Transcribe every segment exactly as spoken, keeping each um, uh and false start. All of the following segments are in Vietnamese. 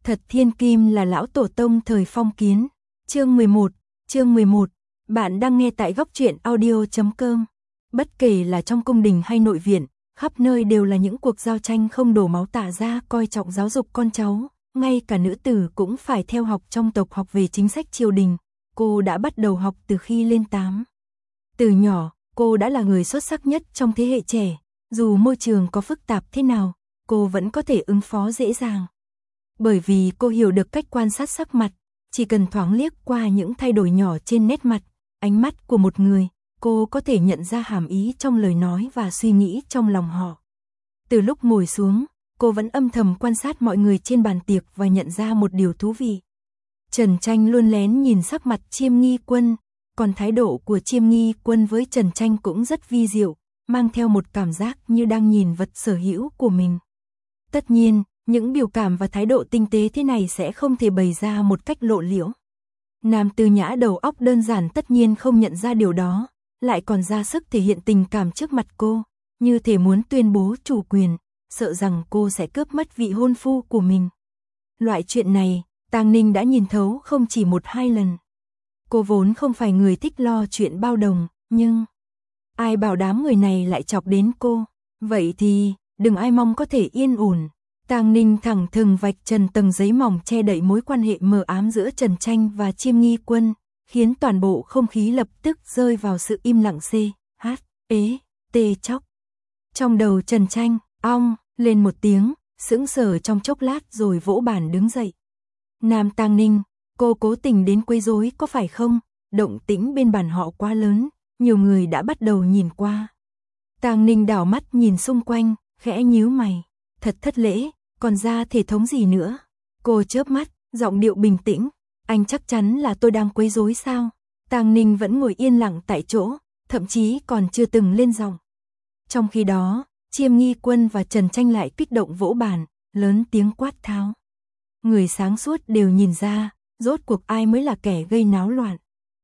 Thật thiên kim là lão tổ tông thời phong kiến. Chương mười một, chương mười một. Bạn đang nghe tại góc truyện audio chấm com. Bất kể là trong cung đình hay nội viện, khắp nơi đều là những cuộc giao tranh không đổ máu tả ra, coi trọng giáo dục con cháu, ngay cả nữ tử cũng phải theo học trong tộc, học về chính sách triều đình. Cô đã bắt đầu học từ khi lên tám. Từ nhỏ, cô đã là người xuất sắc nhất trong thế hệ trẻ, dù môi trường có phức tạp thế nào, cô vẫn có thể ứng phó dễ dàng. Bởi vì cô hiểu được cách quan sát sắc mặt, chỉ cần thoáng liếc qua những thay đổi nhỏ trên nét mặt, ánh mắt của một người, cô có thể nhận ra hàm ý trong lời nói và suy nghĩ trong lòng họ. Từ lúc ngồi xuống, cô vẫn âm thầm quan sát mọi người trên bàn tiệc và nhận ra một điều thú vị. Trần Tranh luôn lén nhìn sắc mặt Chiêm Nghi Quân, còn thái độ của Chiêm Nghi Quân với Trần Tranh cũng rất vi diệu, mang theo một cảm giác như đang nhìn vật sở hữu của mình. Tất nhiên, những biểu cảm và thái độ tinh tế thế này sẽ không thể bày ra một cách lộ liễu. Nam Tư Nhã đầu óc đơn giản tất nhiên không nhận ra điều đó, lại còn ra sức thể hiện tình cảm trước mặt cô, như thể muốn tuyên bố chủ quyền, sợ rằng cô sẽ cướp mất vị hôn phu của mình. Loại chuyện này, Tang Ninh đã nhìn thấu không chỉ một hai lần. Cô vốn không phải người thích lo chuyện bao đồng, nhưng ai bảo đám người này lại chọc đến cô, vậy thì đừng ai mong có thể yên ổn. Tang Ninh thẳng thừng vạch trần tầng giấy mỏng che đậy mối quan hệ mờ ám giữa Trần Tranh và Chiêm Nghi Quân, khiến toàn bộ không khí lập tức rơi vào sự im lặng c, h, ế, tê chóc. Trong đầu Trần Tranh, ong, lên một tiếng, sững sờ trong chốc lát rồi vỗ bàn đứng dậy. Nam Tang Ninh, cô cố tình đến quấy rối có phải không? Động tĩnh bên bàn họ quá lớn, nhiều người đã bắt đầu nhìn qua. Tang Ninh đảo mắt nhìn xung quanh, khẽ nhíu mày. Thật thất lễ, còn ra thể thống gì nữa? Cô chớp mắt, giọng điệu bình tĩnh. Anh chắc chắn là tôi đang quấy rối sao? Tang Ninh vẫn ngồi yên lặng tại chỗ, thậm chí còn chưa từng lên giọng. Trong khi đó, Chiêm Nghi Quân và Trần Tranh lại kích động vỗ bàn, lớn tiếng quát tháo. Người sáng suốt đều nhìn ra, rốt cuộc ai mới là kẻ gây náo loạn.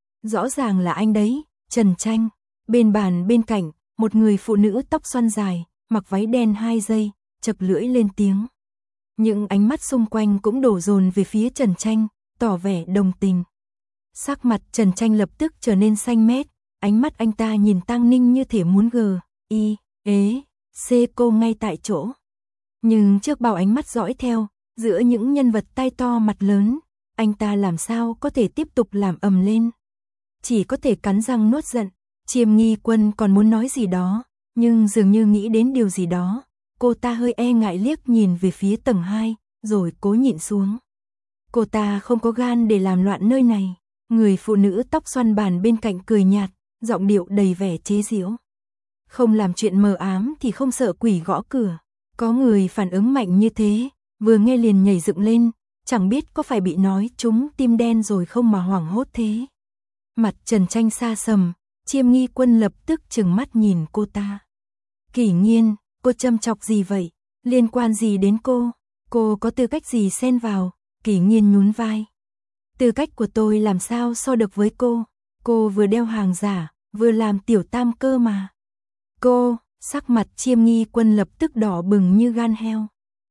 Rõ ràng là anh đấy, Trần Tranh. Bên bàn bên cạnh, một người phụ nữ tóc xoăn dài, mặc váy đen hai dây, chập lưỡi lên tiếng. Những ánh mắt xung quanh cũng đổ dồn về phía Trần Tranh, tỏ vẻ đồng tình. Sắc mặt Trần Tranh lập tức trở nên xanh mét, ánh mắt anh ta nhìn Tang Ninh như thể muốn gờ, y, ế, xê cô ngay tại chỗ. Nhưng trước bao ánh mắt dõi theo, giữa những nhân vật tai to mặt lớn, anh ta làm sao có thể tiếp tục làm ầm lên. Chỉ có thể cắn răng nuốt giận. Chiêm Nghi Quân còn muốn nói gì đó, nhưng dường như nghĩ đến điều gì đó. Cô ta hơi e ngại liếc nhìn về phía tầng hai, rồi cố nhịn xuống. Cô ta không có gan để làm loạn nơi này. Người phụ nữ tóc xoăn bàn bên cạnh cười nhạt, giọng điệu đầy vẻ chế giễu. Không làm chuyện mờ ám thì không sợ quỷ gõ cửa. Có người phản ứng mạnh như thế, vừa nghe liền nhảy dựng lên, chẳng biết có phải bị nói trúng tim đen rồi không mà hoảng hốt thế. Mặt Trần Tranh xa sầm, Chiêm Nghi Quân lập tức trừng mắt nhìn cô ta. Kỷ Nhiên, cô châm chọc gì vậy? Liên quan gì đến cô? Cô có tư cách gì xen vào? Kỷ Nhiên nhún vai. Tư cách của tôi làm sao so được với cô? Cô vừa đeo hàng giả, vừa làm tiểu tam cơ mà. Cô, sắc mặt Chiêm Nghi Quân lập tức đỏ bừng như gan heo.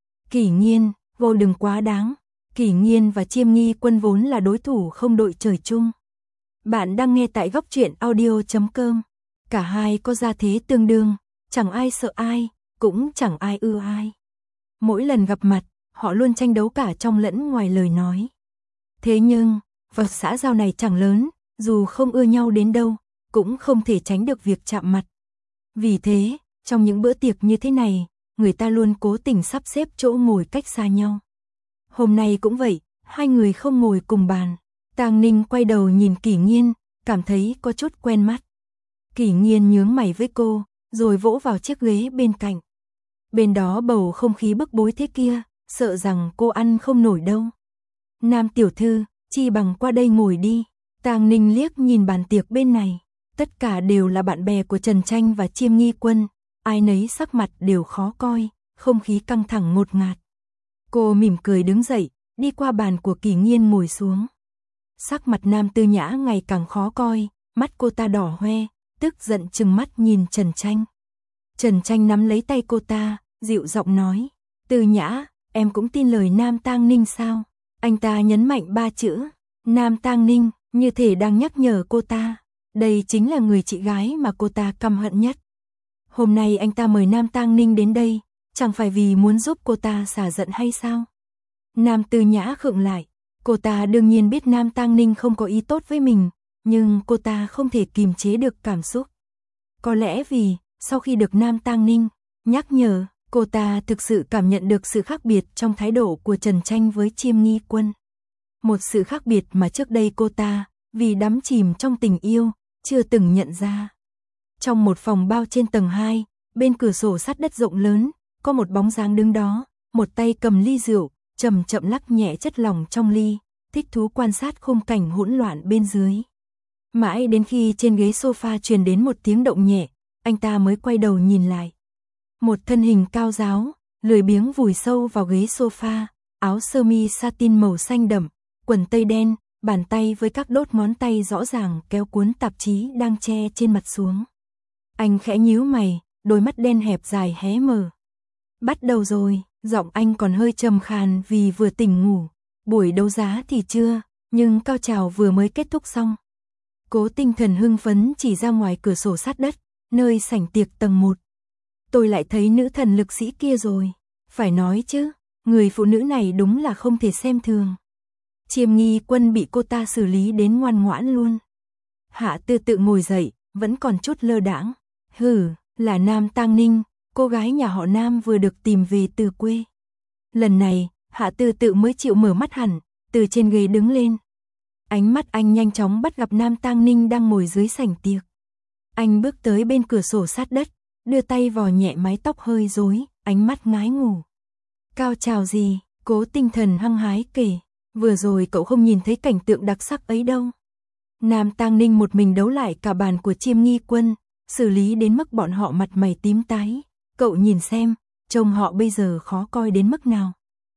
Kỷ Nhiên, cô đừng quá đáng. Kỷ Nhiên và Chiêm Nghi Quân vốn là đối thủ không đội trời chung. Bạn đang nghe tại góc truyện audio chấm com. Cả hai có gia thế tương đương, chẳng ai sợ ai, cũng chẳng ai ưa ai. Mỗi lần gặp mặt, họ luôn tranh đấu cả trong lẫn ngoài lời nói. Thế nhưng, vật xã giao này chẳng lớn, dù không ưa nhau đến đâu, cũng không thể tránh được việc chạm mặt. Vì thế, trong những bữa tiệc như thế này, người ta luôn cố tình sắp xếp chỗ ngồi cách xa nhau. Hôm nay cũng vậy, hai người không ngồi cùng bàn. Tang Ninh quay đầu nhìn Kỷ Nhiên, cảm thấy có chút quen mắt. Kỷ Nhiên nhướng mày với cô, rồi vỗ vào chiếc ghế bên cạnh. Bên đó bầu không khí bức bối thế kia, sợ rằng cô ăn không nổi đâu. Nam tiểu thư, chi bằng qua đây ngồi đi. Tang Ninh liếc nhìn bàn tiệc bên này. Tất cả đều là bạn bè của Trần Tranh và Chiêm Nghi Quân. Ai nấy sắc mặt đều khó coi, không khí căng thẳng ngột ngạt. Cô mỉm cười đứng dậy, đi qua bàn của Kỷ Nhiên ngồi xuống. Sắc mặt Nam Tư Nhã ngày càng khó coi, mắt cô ta đỏ hoe, tức giận trừng mắt nhìn Trần Tranh. Trần Tranh nắm lấy tay cô ta, dịu giọng nói, Tư Nhã, em cũng tin lời Nam Tang Ninh sao? Anh ta nhấn mạnh ba chữ, Nam Tang Ninh, như thể đang nhắc nhở cô ta. Đây chính là người chị gái mà cô ta căm hận nhất. Hôm nay anh ta mời Nam Tang Ninh đến đây, chẳng phải vì muốn giúp cô ta xả giận hay sao? Nam Tư Nhã khựng lại, cô ta đương nhiên biết Nam Tang Ninh không có ý tốt với mình, nhưng cô ta không thể kìm chế được cảm xúc. Có lẽ vì, sau khi được Nam Tang Ninh nhắc nhở, cô ta thực sự cảm nhận được sự khác biệt trong thái độ của Trần Tranh với Chiêm Nghi Quân. Một sự khác biệt mà trước đây cô ta, vì đắm chìm trong tình yêu, chưa từng nhận ra. Trong một phòng bao trên tầng hai, bên cửa sổ sắt đất rộng lớn, có một bóng dáng đứng đó, một tay cầm ly rượu, chậm chậm lắc nhẹ chất lỏng trong ly, thích thú quan sát khung cảnh hỗn loạn bên dưới. Mãi đến khi trên ghế sofa truyền đến một tiếng động nhẹ, anh ta mới quay đầu nhìn lại. Một thân hình cao ráo, lười biếng vùi sâu vào ghế sofa, áo sơ mi satin màu xanh đậm, quần tây đen, bàn tay với các đốt ngón tay rõ ràng kéo cuốn tạp chí đang che trên mặt xuống. Anh khẽ nhíu mày, đôi mắt đen hẹp dài hé mở. Bắt đầu rồi, giọng anh còn hơi trầm khàn vì vừa tỉnh ngủ. Buổi đấu giá thì chưa, nhưng cao trào vừa mới kết thúc xong. Cố Tinh Thần hưng phấn chỉ ra ngoài cửa sổ sát đất, nơi sảnh tiệc tầng một. Tôi lại thấy nữ thần lực sĩ kia rồi. Phải nói chứ, người phụ nữ này đúng là không thể xem thường. Chiêm Nghi Quân bị cô ta xử lý đến ngoan ngoãn luôn. Hạ Tư Tự ngồi dậy, vẫn còn chút lơ đãng. Hừ, là Nam Tang Ninh, cô gái nhà họ Nam vừa được tìm về từ quê. Lần này, Hạ Tư Tự mới chịu mở mắt hẳn, từ trên ghế đứng lên. Ánh mắt anh nhanh chóng bắt gặp Nam Tang Ninh đang ngồi dưới sảnh tiệc. Anh bước tới bên cửa sổ sát đất, đưa tay vò nhẹ mái tóc hơi rối, ánh mắt ngái ngủ. Cao trào gì, Cố Tinh Thần hăng hái kể, vừa rồi cậu không nhìn thấy cảnh tượng đặc sắc ấy đâu. Nam Tang Ninh một mình đấu lại cả bàn của Chiêm Nghi Quân, xử lý đến mức bọn họ mặt mày tím tái. Cậu nhìn xem, trông họ bây giờ khó coi đến mức nào.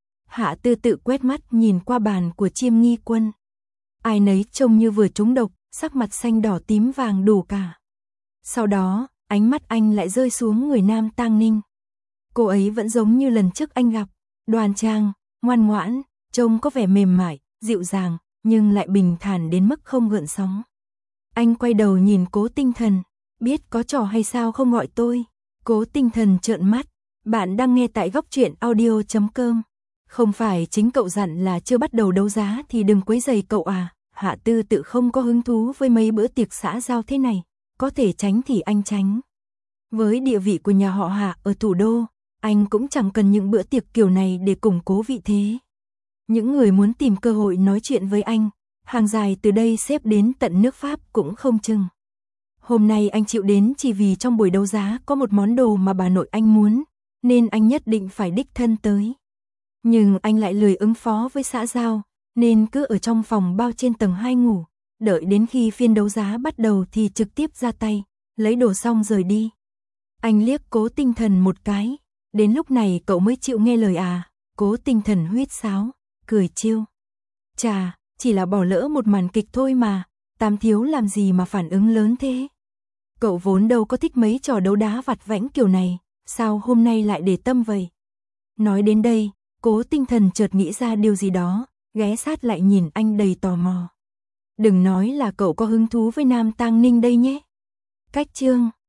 Hạ Tư Tự quét mắt nhìn qua bàn của Chiêm Nghi Quân. Ai nấy trông như vừa trúng độc, sắc mặt xanh đỏ tím vàng đủ cả. Sau đó, ánh mắt anh lại rơi xuống người Nam Tang Ninh. Cô ấy vẫn giống như lần trước anh gặp, đoan trang, ngoan ngoãn, trông có vẻ mềm mại, dịu dàng, nhưng lại bình thản đến mức không gợn sóng. Anh quay đầu nhìn Cố Tinh Thần, biết có trò hay sao không gọi tôi. Cố Tinh Thần trợn mắt, bạn đang nghe tại góc truyện audio chấm com. Không phải chính cậu dặn là chưa bắt đầu đấu giá thì đừng quấy rầy cậu à. Hạ Tư Tự không có hứng thú với mấy bữa tiệc xã giao thế này, có thể tránh thì anh tránh. Với địa vị của nhà họ Hạ ở thủ đô, anh cũng chẳng cần những bữa tiệc kiểu này để củng cố vị thế. Những người muốn tìm cơ hội nói chuyện với anh, hàng dài từ đây xếp đến tận nước Pháp cũng không chừng. Hôm nay anh chịu đến chỉ vì trong buổi đấu giá có một món đồ mà bà nội anh muốn, nên anh nhất định phải đích thân tới. Nhưng anh lại lười ứng phó với xã giao, nên cứ ở trong phòng bao trên tầng hai ngủ, đợi đến khi phiên đấu giá bắt đầu thì trực tiếp ra tay, lấy đồ xong rời đi. Anh liếc Cố Tinh Thần một cái, đến lúc này cậu mới chịu nghe lời à. Cố Tinh Thần huýt sáo, cười trêu. Chà, chỉ là bỏ lỡ một màn kịch thôi mà, Tam thiếu làm gì mà phản ứng lớn thế. Cậu vốn đâu có thích mấy trò đấu đá vặt vãnh kiểu này, sao hôm nay lại để tâm vậy? Nói đến đây, Cố Tinh Thần chợt nghĩ ra điều gì đó, ghé sát lại nhìn anh đầy tò mò. Đừng nói là cậu có hứng thú với Nam Tang Ninh đây nhé. Cách chương